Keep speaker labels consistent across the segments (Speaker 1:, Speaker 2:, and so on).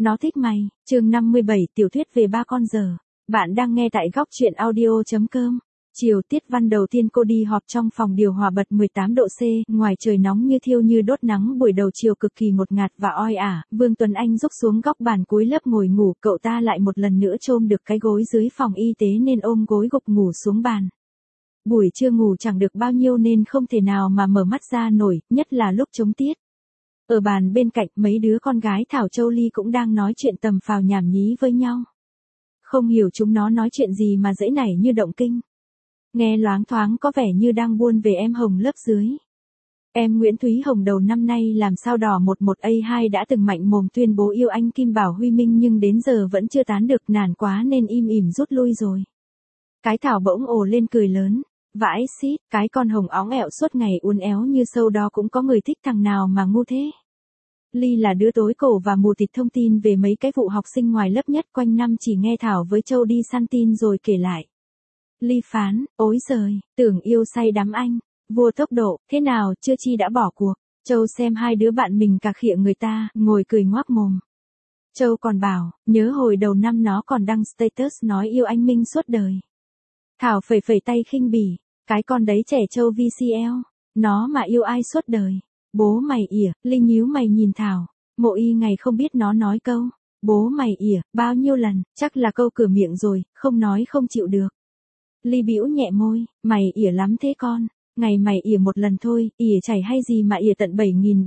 Speaker 1: Nó thích mày, chương 57 tiểu thuyết về ba con giờ. Bạn đang nghe tại góc truyện audio.com. Chiều tiết văn đầu tiên cô đi họp trong phòng điều hòa bật 18 độ C, ngoài trời nóng như thiêu như đốt nắng buổi đầu chiều cực kỳ ngột ngạt và oi ả. Vương Tuấn Anh rúc xuống góc bàn cuối lớp ngồi ngủ, cậu ta lại một lần nữa chôm được cái gối dưới phòng y tế nên ôm gối gục ngủ xuống bàn. Buổi trưa ngủ chẳng được bao nhiêu nên không thể nào mà mở mắt ra nổi, nhất là lúc trống tiết. Ở bàn bên cạnh mấy đứa con gái Thảo Châu Ly cũng đang nói chuyện tầm phào nhảm nhí với nhau. Không hiểu chúng nó nói chuyện gì mà dễ nảy như động kinh. Nghe loáng thoáng có vẻ như đang buôn về em Hồng lớp dưới. Em Nguyễn Thúy Hồng đầu năm nay làm sao đỏ 11A2 đã từng mạnh mồm tuyên bố yêu anh Kim Bảo Huy Minh nhưng đến giờ vẫn chưa tán được, nản quá nên im ỉm rút lui rồi. Cái Thảo bỗng ồ lên cười lớn. Vãi xít, cái con Hồng óng ẹo suốt ngày uốn éo như sâu đó cũng có người thích, thằng nào mà ngu thế. Ly là đứa tối cổ và mù tịt thông tin về mấy cái vụ học sinh ngoài lớp nhất, quanh năm chỉ nghe Thảo với Châu đi săn tin rồi kể lại. Ly phán, ối giời, tưởng yêu say đắm anh, vua tốc độ, thế nào chưa chi đã bỏ cuộc. Châu xem hai đứa bạn mình cà khịa người ta, ngồi cười ngoác mồm. Châu còn bảo, nhớ hồi đầu năm nó còn đăng status nói yêu anh Minh suốt đời. Thảo phẩy phẩy tay khinh bỉ, cái con đấy trẻ trâu VCL, nó mà yêu ai suốt đời. Bố mày ỉa, Ly nhíu mày nhìn Thảo, Mộ Y ngày không biết nó nói câu, bố mày ỉa, bao nhiêu lần, chắc là câu cửa miệng rồi, không nói không chịu được. Ly bĩu nhẹ môi, mày ỉa lắm thế con, ngày mày ỉa một lần thôi, ỉa chảy hay gì mà ỉa tận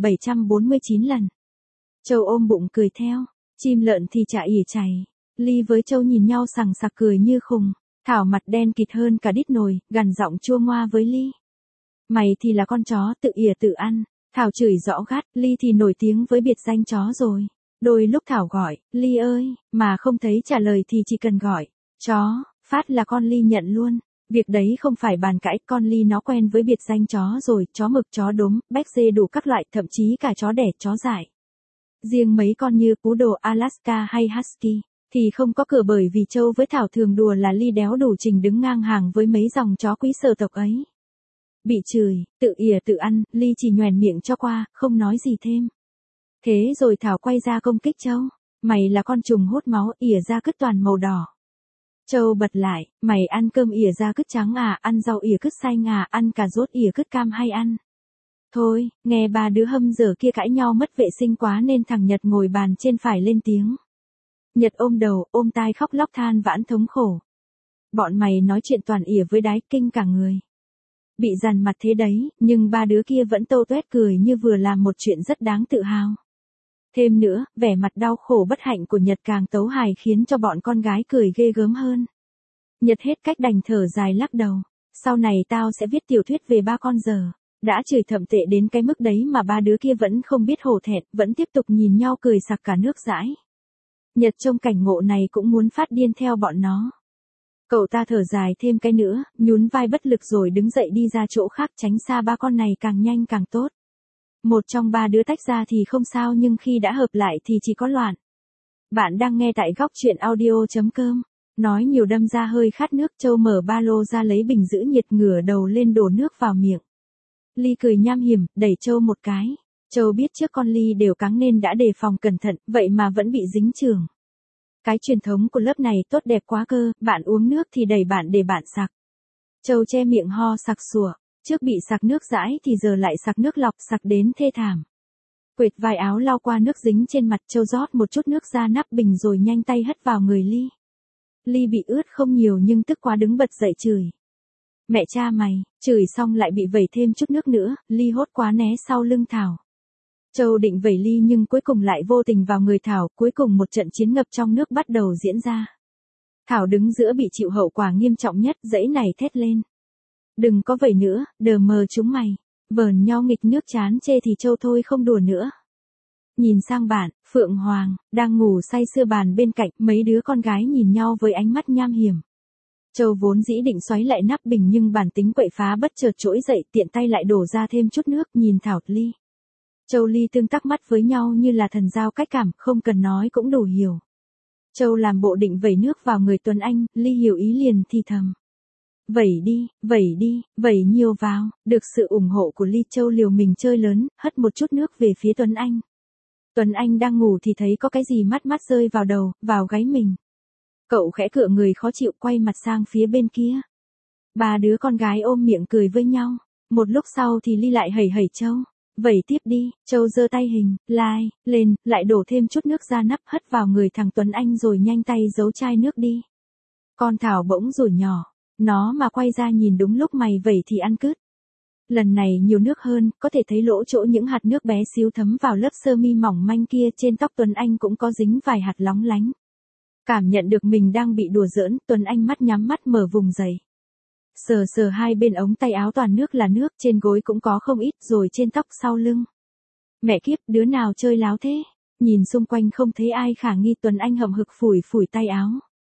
Speaker 1: 7749 lần. Châu ôm bụng cười theo, chim lợn thì chả ỉa chảy. Ly với Châu nhìn nhau sằng sặc cười như khùng. Thảo mặt đen kịt hơn cả đít nồi, gằn giọng chua ngoa với Ly. Mày thì là con chó tự ỉa tự ăn. Thảo chửi rõ gắt, Ly thì nổi tiếng với biệt danh chó rồi. Đôi lúc Thảo gọi, Ly ơi, mà không thấy trả lời thì chỉ cần gọi, chó, phát là con Ly nhận luôn. Việc đấy không phải bàn cãi, con Ly nó quen với biệt danh chó rồi, chó mực, chó đốm, béc dê đủ các loại, thậm chí cả chó đẻ, chó dại. Riêng mấy con như Poodle Alaska hay Husky thì không có cửa, bởi vì Châu với Thảo thường đùa là Ly đéo đủ trình đứng ngang hàng với mấy dòng chó quý sở tộc ấy. Bị chửi, tự ỉa tự ăn, Ly chỉ nhoẻn miệng cho qua, không nói gì thêm. Thế rồi Thảo quay ra công kích Châu. Mày là con trùng hút máu, ỉa ra cứt toàn màu đỏ. Châu bật lại, mày ăn cơm ỉa ra cứt trắng à, ăn rau ỉa cứt xanh à, ăn cà rốt ỉa cứt cam hay ăn. Thôi, nghe ba đứa hâm dở kia cãi nhau mất vệ sinh quá nên thằng Nhật ngồi bàn trên phải lên tiếng. Nhật ôm đầu, ôm tai khóc lóc than vãn thống khổ. Bọn mày nói chuyện toàn ỉa với đái kinh cả người. Bị dằn mặt thế đấy, nhưng ba đứa kia vẫn tô toét cười như vừa làm một chuyện rất đáng tự hào. Thêm nữa, vẻ mặt đau khổ bất hạnh của Nhật càng tấu hài khiến cho bọn con gái cười ghê gớm hơn. Nhật hết cách đành thở dài lắc đầu. Sau này tao sẽ viết tiểu thuyết về ba con giờ. Đã chửi thậm tệ đến cái mức đấy mà ba đứa kia vẫn không biết hổ thẹn, vẫn tiếp tục nhìn nhau cười sặc cả nước dãi. Nhật trông cảnh ngộ này cũng muốn phát điên theo bọn nó. Cậu ta thở dài thêm cái nữa, nhún vai bất lực rồi đứng dậy đi ra chỗ khác, tránh xa ba con này càng nhanh càng tốt. Một trong ba đứa tách ra thì không sao, nhưng khi đã hợp lại thì chỉ có loạn. Bạn đang nghe tại góc truyện audio.com. Nói nhiều đâm ra hơi khát nước. Châu mở ba lô ra lấy bình giữ nhiệt, ngửa đầu lên đổ nước vào miệng. Ly cười nham hiểm, đẩy Châu một cái. Châu biết trước con Ly đều cắn nên đã đề phòng cẩn thận, vậy mà vẫn bị dính chưởng. Cái truyền thống của lớp này tốt đẹp quá cơ, bạn uống nước thì đẩy bạn để bạn sặc. Châu che miệng ho sặc sủa, trước bị sặc nước dãi thì giờ lại sặc nước lọc, sặc đến thê thảm. Quệt vài áo lau qua nước dính trên mặt, Châu rót một chút nước ra nắp bình rồi nhanh tay hất vào người Ly. Ly bị ướt không nhiều nhưng tức quá đứng bật dậy chửi. Mẹ cha mày, chửi xong lại bị vẩy thêm chút nước nữa, Ly hốt quá né sau lưng Thảo. Châu định vẩy Ly nhưng cuối cùng lại vô tình vào người Thảo, cuối cùng một trận chiến ngập trong nước bắt đầu diễn ra. Thảo đứng giữa bị chịu hậu quả nghiêm trọng nhất, dãy này thét lên. Đừng có vẩy nữa, đờ mờ chúng mày. Vờn nhau nghịch nước chán chê thì Châu thôi không đùa nữa. Nhìn sang bạn, Phượng Hoàng, đang ngủ say sưa bàn bên cạnh, mấy đứa con gái nhìn nhau với ánh mắt nham hiểm. Châu vốn dĩ định xoáy lại nắp bình nhưng bản tính quậy phá bất chợt trỗi dậy, tiện tay lại đổ ra thêm chút nước, nhìn Thảo, Ly. Châu Ly tương tác mắt với nhau như là thần giao cách cảm, không cần nói cũng đủ hiểu. Châu làm bộ định vẩy nước vào người Tuấn Anh, Ly hiểu ý liền thì thầm. Vẩy đi, vẩy nhiều vào. Được sự ủng hộ của Ly, Châu liều mình chơi lớn, hất một chút nước về phía Tuấn Anh. Tuấn Anh đang ngủ thì thấy có cái gì mát mát rơi vào đầu, vào gáy mình. Cậu khẽ cựa người khó chịu quay mặt sang phía bên kia. Ba đứa con gái ôm miệng cười với nhau. Một lúc sau thì Ly lại hẩy hẩy Châu. Vẩy tiếp đi, Châu giơ tay hình, lai, lên, lại đổ thêm chút nước ra nắp hất vào người thằng Tuấn Anh rồi nhanh tay giấu chai nước đi. Con Thảo bỗng rủi nhỏ. Nó mà quay ra nhìn đúng lúc mày vẩy thì ăn cứt. Lần này nhiều nước hơn, có thể thấy lỗ chỗ những hạt nước bé xíu thấm vào lớp sơ mi mỏng manh kia, trên tóc Tuấn Anh cũng có dính vài hạt lóng lánh. Cảm nhận được mình đang bị đùa giỡn, Tuấn Anh mắt nhắm mắt mở vùng dậy. Sờ sờ hai bên ống tay áo toàn nước là nước, trên gối cũng có không ít, rồi trên tóc sau lưng. Mẹ kiếp, đứa nào chơi láo thế? Nhìn xung quanh không thấy ai khả nghi, Tuấn Anh hậm hực phủi phủi tay áo.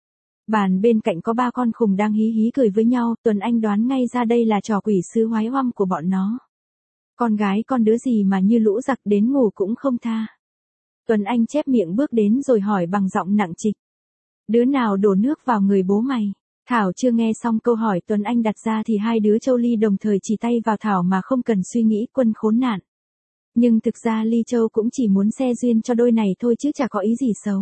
Speaker 1: Bàn bên cạnh có ba con khùng đang hí hí cười với nhau, Tuấn Anh đoán ngay ra đây là trò quỷ sứ hoái hoăm của bọn nó. Con gái con đứa gì mà như lũ giặc đến ngủ cũng không tha. Tuấn Anh chép miệng bước đến rồi hỏi bằng giọng nặng trịch. Đứa nào đổ nước vào người bố mày? Thảo chưa nghe xong câu hỏi Tuấn Anh đặt ra thì hai đứa Châu Ly đồng thời chỉ tay vào Thảo mà không cần suy nghĩ, quân khốn nạn. Nhưng thực ra Ly Châu cũng chỉ muốn xe duyên cho đôi này thôi chứ chả có ý gì xấu.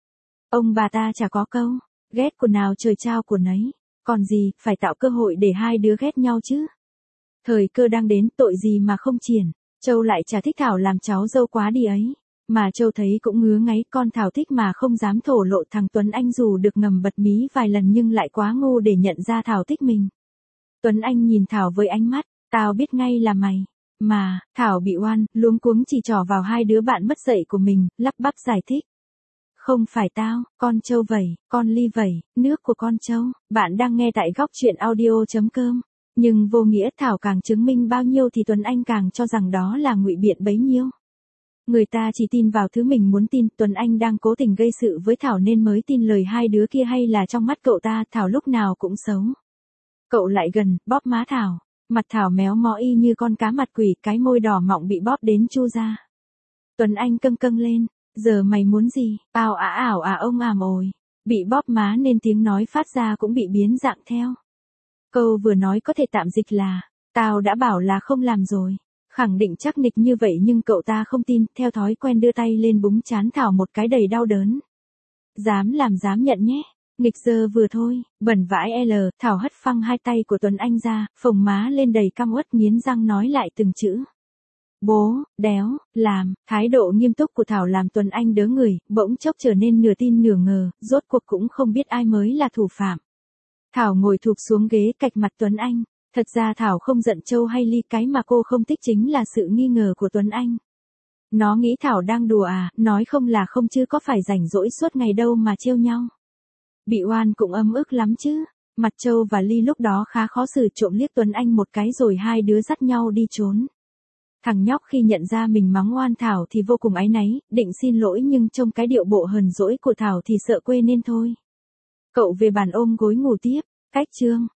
Speaker 1: Ông bà ta chả có câu, ghét của nào trời trao của nấy. Còn gì, phải tạo cơ hội để hai đứa ghét nhau chứ. Thời cơ đang đến, tội gì mà không triển. Châu lại chả thích Thảo làm cháu dâu quá đi ấy. Mà Châu thấy cũng ngứa ngáy, con Thảo thích mà không dám thổ lộ. Thằng Tuấn Anh dù được ngầm bật mí vài lần nhưng lại quá ngu để nhận ra Thảo thích mình. Tuấn Anh nhìn Thảo với ánh mắt, tao biết ngay là mày. Mà, Thảo bị oan, luống cuống chỉ trỏ vào hai đứa bạn mất dạy của mình, lắp bắp giải thích. Không phải tao, con Châu vẩy, con Ly vẩy, nước của con Châu. Bạn đang nghe tại góc truyện audio.com. Nhưng vô nghĩa, Thảo càng chứng minh bao nhiêu thì Tuấn Anh càng cho rằng đó là ngụy biện bấy nhiêu. Người ta chỉ tin vào thứ mình muốn tin, Tuấn Anh đang cố tình gây sự với Thảo nên mới tin lời hai đứa kia, hay là trong mắt cậu ta Thảo lúc nào cũng xấu. Cậu lại gần, bóp má Thảo. Mặt Thảo méo mó y như con cá mặt quỷ, cái môi đỏ mọng bị bóp đến chu ra. Tuấn Anh câng câng lên. Giờ mày muốn gì? Ào ả ảo à ông àm ồi. Bị bóp má nên tiếng nói phát ra cũng bị biến dạng theo. Câu vừa nói có thể tạm dịch là, tao đã bảo là không làm rồi. Khẳng định chắc nịch như vậy nhưng cậu ta không tin, theo thói quen đưa tay lên búng trán Thảo một cái đầy đau đớn. Dám làm dám nhận nhé. Nghịch giờ vừa thôi, bẩn vãi Thảo hất phăng hai tay của Tuấn Anh ra, phồng má lên đầy căm uất, nghiến răng nói lại từng chữ. Bố, đéo, làm. Thái độ nghiêm túc của Thảo làm Tuấn Anh đớ người, bỗng chốc trở nên nửa tin nửa ngờ, rốt cuộc cũng không biết ai mới là thủ phạm. Thảo ngồi thụp xuống ghế cạch mặt Tuấn Anh. Thật ra Thảo không giận Châu hay Ly, cái mà cô không thích chính là sự nghi ngờ của Tuấn Anh. Nó nghĩ Thảo đang đùa à, nói không là không chứ có phải rảnh rỗi suốt ngày đâu mà trêu nhau. Bị oan cũng ấm ức lắm chứ. Mặt Châu và Ly lúc đó khá khó xử, trộm liếc Tuấn Anh một cái rồi hai đứa dắt nhau đi trốn. Thằng nhóc khi nhận ra mình mắng oan Thảo thì vô cùng áy náy, định xin lỗi nhưng trông cái điệu bộ hờn dỗi của Thảo thì sợ quê nên thôi. Cậu về bàn ôm gối ngủ tiếp. Cách chương.